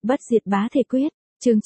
bất diệt bá thể quyết, chương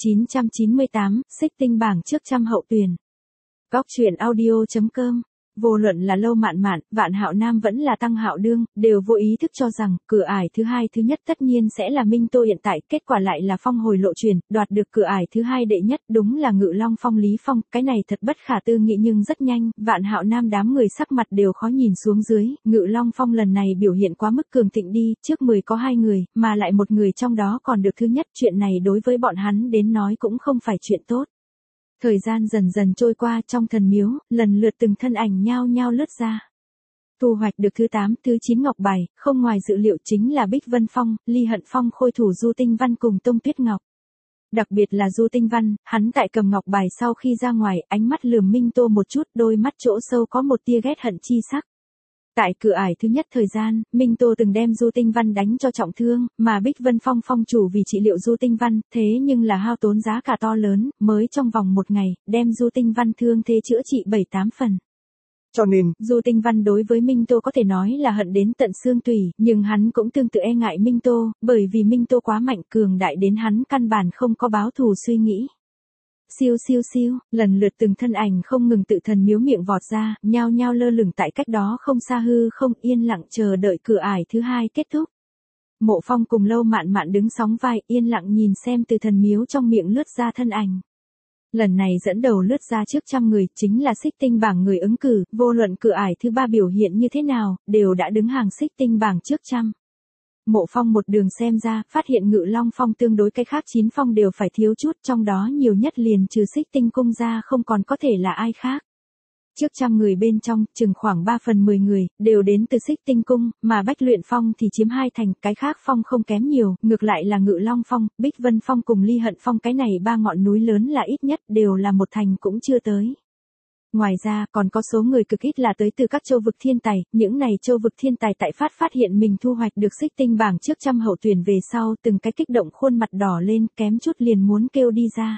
998, xích tinh bảng trước trăm hậu tuyển. Góc truyện audio.com. Vô luận là Lâu Mạn Mạn, Vạn Hạo Nam vẫn là Tăng Hạo Đương, đều vô ý thức cho rằng, cửa ải thứ hai thứ nhất tất nhiên sẽ là Minh Tô hiện tại, kết quả lại là phong hồi lộ truyền, đoạt được cửa ải thứ hai đệ nhất, đúng là Ngự Long Phong Lý Phong, cái này thật bất khả tư nghị nhưng rất nhanh, Vạn Hạo Nam đám người sắc mặt đều khó nhìn xuống dưới, Ngự Long Phong lần này biểu hiện quá mức cường thịnh đi, trước 10 có 2 người, mà lại một người trong đó còn được thứ nhất, chuyện này đối với bọn hắn đến nói cũng không phải chuyện tốt. Thời gian dần dần trôi qua trong thần miếu, lần lượt từng thân ảnh nhao nhao lướt ra. Thu hoạch được thứ 8, thứ 9 ngọc bài, không ngoài dự liệu chính là Bích Vân Phong, Ly Hận Phong khôi thủ Du Tinh Văn cùng Tông Tuyết Ngọc. Đặc biệt là Du Tinh Văn, hắn tại cầm ngọc bài sau khi ra ngoài, ánh mắt lườm Minh Tô một chút, đôi mắt chỗ sâu có một tia ghét hận chi sắc. Tại cửa ải thứ nhất thời gian, Minh Tô từng đem Du Tinh Văn đánh cho trọng thương, mà Bích Vân Phong phong chủ vì trị liệu Du Tinh Văn, thế nhưng là hao tốn giá cả to lớn, mới trong vòng một ngày, đem Du Tinh Văn thương thế chữa trị 7-8 phần. Cho nên, Du Tinh Văn đối với Minh Tô có thể nói là hận đến tận xương tủy, nhưng hắn cũng tương tự e ngại Minh Tô, bởi vì Minh Tô quá mạnh cường đại đến hắn căn bản không có báo thù suy nghĩ. Siêu siêu siêu, lần lượt từng thân ảnh không ngừng tự thần miếu miệng vọt ra, nhao nhao lơ lửng tại cách đó không xa hư không yên lặng chờ đợi cửa ải thứ hai kết thúc. Mộ Phong cùng Lâu Mạn Mạn đứng sóng vai yên lặng nhìn xem từ thần miếu trong miệng lướt ra thân ảnh. Lần này dẫn đầu lướt ra trước trăm người chính là xích tinh bảng người ứng cử, vô luận cửa ải thứ ba biểu hiện như thế nào, đều đã đứng hàng xích tinh bảng trước trăm. Mộ Phong một đường xem ra, phát hiện Ngự Long Phong tương đối cái khác 9 phong đều phải thiếu chút, trong đó nhiều nhất liền trừ xích tinh cung ra không còn có thể là ai khác. Trước trăm người bên trong, chừng khoảng 3/10 người, đều đến từ xích tinh cung, mà Bách Luyện Phong thì chiếm 2 thành, cái khác phong không kém nhiều, ngược lại là Ngự Long Phong, Bích Vân Phong cùng Ly Hận Phong cái này 3 ngọn núi lớn là ít nhất đều là 1 thành cũng chưa tới. Ngoài ra, còn có số người cực ít là tới từ các châu vực thiên tài, những này châu vực thiên tài tại phát hiện mình thu hoạch được xích tinh bảng trước trăm hậu tuyển về sau, từng cái kích động khuôn mặt đỏ lên, kém chút liền muốn kêu đi ra.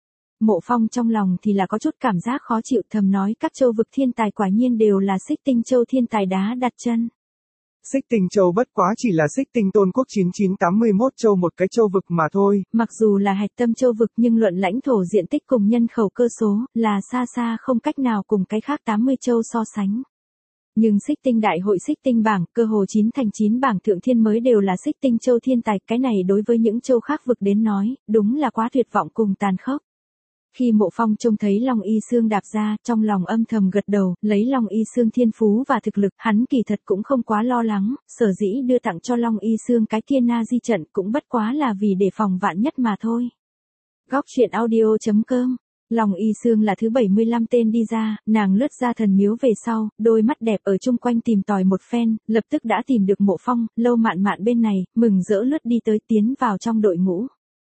Mộ Phong trong lòng thì là có chút cảm giác khó chịu, thầm nói các châu vực thiên tài quả nhiên đều là xích tinh châu thiên tài đá đặt chân. Xích tinh châu bất quá chỉ là xích tinh tôn quốc 9981 châu một cái châu vực mà thôi. Mặc dù là hạch tâm châu vực nhưng luận lãnh thổ diện tích cùng nhân khẩu cơ số, là xa xa không cách nào cùng cái khác 80 châu so sánh. Nhưng xích tinh đại hội xích tinh bảng, cơ hồ 9 thành 9 bảng thượng thiên mới đều là xích tinh châu thiên tài, cái này đối với những châu khác vực đến nói, đúng là quá tuyệt vọng cùng tàn khốc. Khi Mộ Phong trông thấy Long Y Xương đạp ra, trong lòng âm thầm gật đầu, lấy Long Y Xương thiên phú và thực lực, hắn kỳ thật cũng không quá lo lắng, sở dĩ đưa tặng cho Long Y Xương cái thiên na di trận cũng bất quá là vì để phòng vạn nhất mà thôi. Góc truyện audio.com. Long Y Xương là thứ 75 tên đi ra, nàng lướt ra thần miếu về sau, đôi mắt đẹp ở chung quanh tìm tòi một phen, lập tức đã tìm được Mộ Phong, Lâu Mạn Mạn bên này, mừng rỡ lướt đi tới tiến vào trong đội ngũ.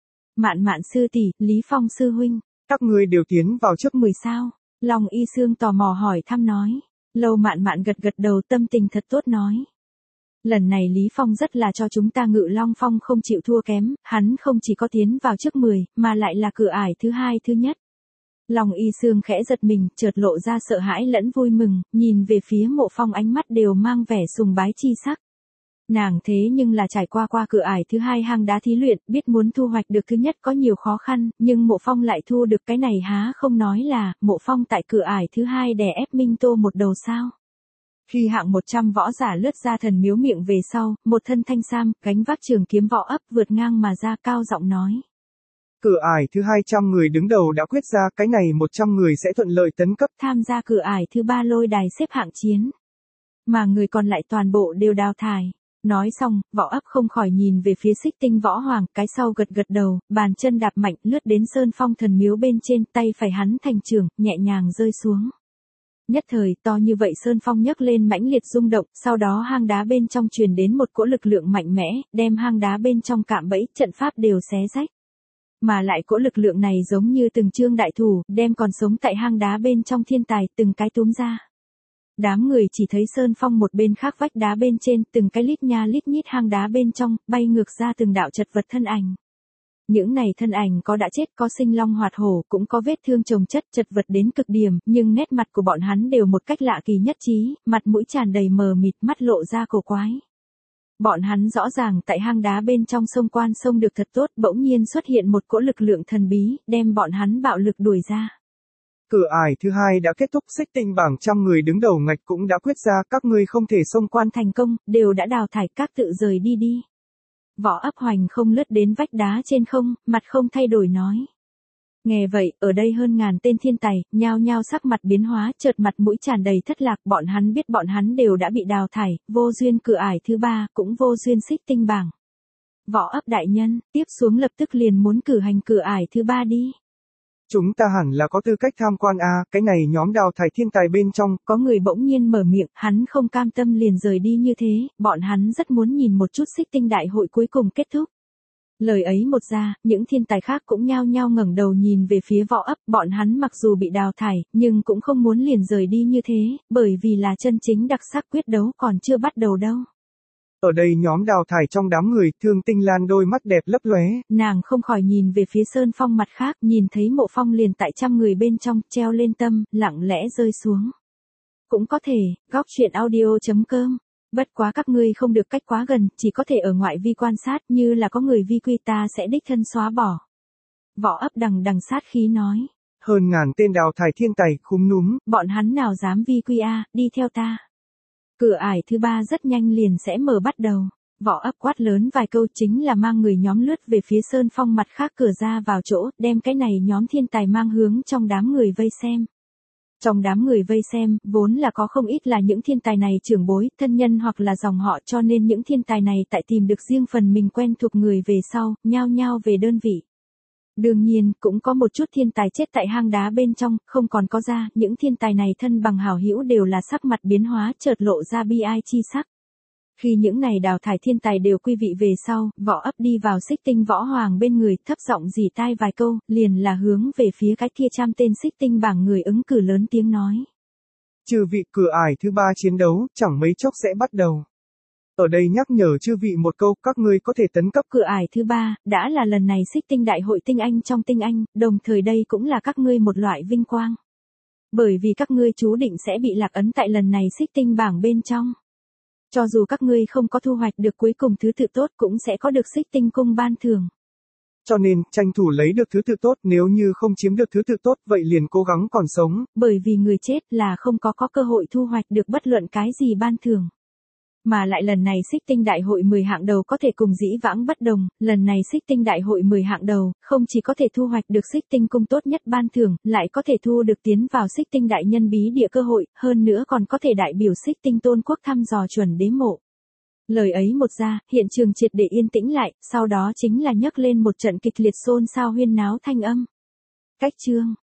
Mạn Mạn sư tỷ, Lý Phong sư huynh. Các ngươi đều tiến vào trước 10 sao? Long Y Xương tò mò hỏi thăm nói. Lâu Mạn Mạn gật gật đầu tâm tình thật tốt nói. Lần này Lý Phong rất là cho chúng ta Ngự Long Phong không chịu thua kém, hắn không chỉ có tiến vào trước 10, mà lại là cửa ải thứ hai thứ nhất. Long Y Xương khẽ giật mình, chợt lộ ra sợ hãi lẫn vui mừng, nhìn về phía Mộ Phong ánh mắt đều mang vẻ sùng bái chi sắc. Nàng thế nhưng là trải qua cửa ải thứ hai hang đá thí luyện, biết muốn thu hoạch được thứ nhất có nhiều khó khăn, nhưng Mộ Phong lại thu được cái này há không nói là, Mộ Phong tại cửa ải thứ hai đè ép Minh Tô một đầu sao. Khi hạng 100 võ giả lướt ra thần miếu miệng về sau, một thân thanh sam, gánh vác trường kiếm võ ấp vượt ngang mà ra cao giọng nói. Cửa ải thứ 200 người đứng đầu đã quyết ra, cái này 100 người sẽ thuận lợi tấn cấp tham gia cửa ải thứ 3 lôi đài xếp hạng chiến. Mà người còn lại toàn bộ đều đào thải. Nói xong, võ ấp không khỏi nhìn về phía xích tinh võ hoàng, cái sau gật gật đầu, bàn chân đạp mạnh lướt đến sơn phong thần miếu bên trên, tay phải hắn thành trường, nhẹ nhàng rơi xuống. Nhất thời, to như vậy sơn phong nhấc lên mãnh liệt rung động, sau đó hang đá bên trong truyền đến một cỗ lực lượng mạnh mẽ, đem hang đá bên trong cạm bẫy, trận pháp đều xé rách. Mà lại cỗ lực lượng này giống như từng trương đại thủ, đem còn sống tại hang đá bên trong thiên tài từng cái túm ra. Đám người chỉ thấy sơn phong một bên khác vách đá bên trên, từng cái lít nha lít nhít hang đá bên trong, bay ngược ra từng đạo chật vật thân ảnh. Những này thân ảnh có đã chết, có sinh long hoạt hổ, cũng có vết thương chồng chất, chật vật đến cực điểm, nhưng nét mặt của bọn hắn đều một cách lạ kỳ nhất trí, mặt mũi tràn đầy mờ mịt, mắt lộ ra cổ quái. Bọn hắn rõ ràng tại hang đá bên trong sông quan sông được thật tốt, bỗng nhiên xuất hiện một cỗ lực lượng thần bí, đem bọn hắn bạo lực đuổi ra. Cửa ải thứ hai đã kết thúc, xích tinh bảng 100 người đứng đầu ngạch cũng đã quyết ra, các ngươi không thể xông quan Thành công, đều đã đào thải, các tự rời đi đi. Võ Ấp Hoành không lướt đến vách đá trên không, mặt không thay đổi nói. Nghe vậy, ở đây hơn ngàn tên thiên tài, nhao nhao sắc mặt biến hóa, chợt mặt mũi tràn đầy thất lạc, bọn hắn biết bọn hắn đều đã bị đào thải, vô duyên cửa ải thứ ba, cũng vô duyên xích tinh bảng. Võ Ấp đại nhân, tiếp xuống lập tức liền muốn cử hành cửa ải thứ ba đi. Chúng ta hẳn là có tư cách tham quan a, cái này nhóm đào thải thiên tài bên trong. Có người bỗng nhiên mở miệng, hắn không cam tâm liền rời đi như thế, bọn hắn rất muốn nhìn một chút xích tinh đại hội cuối cùng kết thúc. Lời ấy một ra, những thiên tài khác cũng nhao nhao ngẩng đầu nhìn về phía Võ Ấp, bọn hắn mặc dù bị đào thải, nhưng cũng không muốn liền rời đi như thế, bởi vì là chân chính đặc sắc quyết đấu còn chưa bắt đầu đâu. Ở đây nhóm đào thải trong đám người, Thương Tinh Lan đôi mắt đẹp lấp lóe. Nàng không khỏi nhìn về phía Sơn Phong mặt khác, nhìn thấy Mộ Phong liền tại trăm người bên trong, treo lên tâm, lặng lẽ rơi xuống. Cũng có thể, góc chuyện audio.com. Bất quá các ngươi không được cách quá gần, chỉ có thể ở ngoại vi quan sát, như là có người vi quy ta sẽ đích thân xóa bỏ. Võ Ấp đằng sát khí nói. Hơn ngàn tên đào thải thiên tài, khúm núm. Bọn hắn nào dám vi quy a, đi theo ta. Cửa ải thứ ba rất nhanh liền sẽ mở bắt đầu. Võ Ấp quát lớn vài câu chính là mang người nhóm lướt về phía Sơn Phong mặt khác cửa ra vào chỗ, đem cái này nhóm thiên tài mang hướng trong đám người vây xem. Trong đám người vây xem, vốn là có không ít là những thiên tài này trưởng bối, thân nhân hoặc là dòng họ, cho nên những thiên tài này tại tìm được riêng phần mình quen thuộc người về sau, nhao nhao về đơn vị. Đương nhiên, cũng có một chút thiên tài chết tại hang đá bên trong, không còn có ra, những thiên tài này thân bằng hảo hữu đều là sắc mặt biến hóa, chợt lộ ra bi ai chi sắc. Khi những này đào thải thiên tài đều quy vị về sau, Võ Ấp đi vào xích tinh võ hoàng bên người, thấp giọng rỉ tai vài câu, liền là hướng về phía cái kia trăm tên xích tinh bảng người ứng cử lớn tiếng nói. Chư vị, cửa ải thứ ba chiến đấu, chẳng mấy chốc sẽ bắt đầu. Ở đây nhắc nhở chư vị một câu, các ngươi có thể tấn cấp. Cửa ải thứ ba, đã là lần này xích tinh đại hội tinh anh trong tinh anh, đồng thời đây cũng là các ngươi một loại vinh quang. Bởi vì các ngươi chú định sẽ bị lạc ấn tại lần này xích tinh bảng bên trong. Cho dù các ngươi không có thu hoạch được cuối cùng thứ tự tốt cũng sẽ có được xích tinh cung ban thưởng. Cho nên, tranh thủ lấy được thứ tự tốt, nếu như không chiếm được thứ tự tốt, vậy liền cố gắng còn sống. Bởi vì người chết là không có cơ hội thu hoạch được bất luận cái gì ban thưởng. Mà lại lần này xích tinh đại hội 10 hạng đầu có thể cùng dĩ vãng bất đồng, lần này xích tinh đại hội 10 hạng đầu, không chỉ có thể thu hoạch được xích tinh cung tốt nhất ban thưởng, lại có thể thu được tiến vào xích tinh đại nhân bí địa cơ hội, hơn nữa còn có thể đại biểu xích tinh tôn quốc thăm dò chuẩn đế mộ. Lời ấy một ra, hiện trường triệt để yên tĩnh lại, sau đó chính là nhấc lên một trận kịch liệt xôn xao huyên náo thanh âm. Cách chương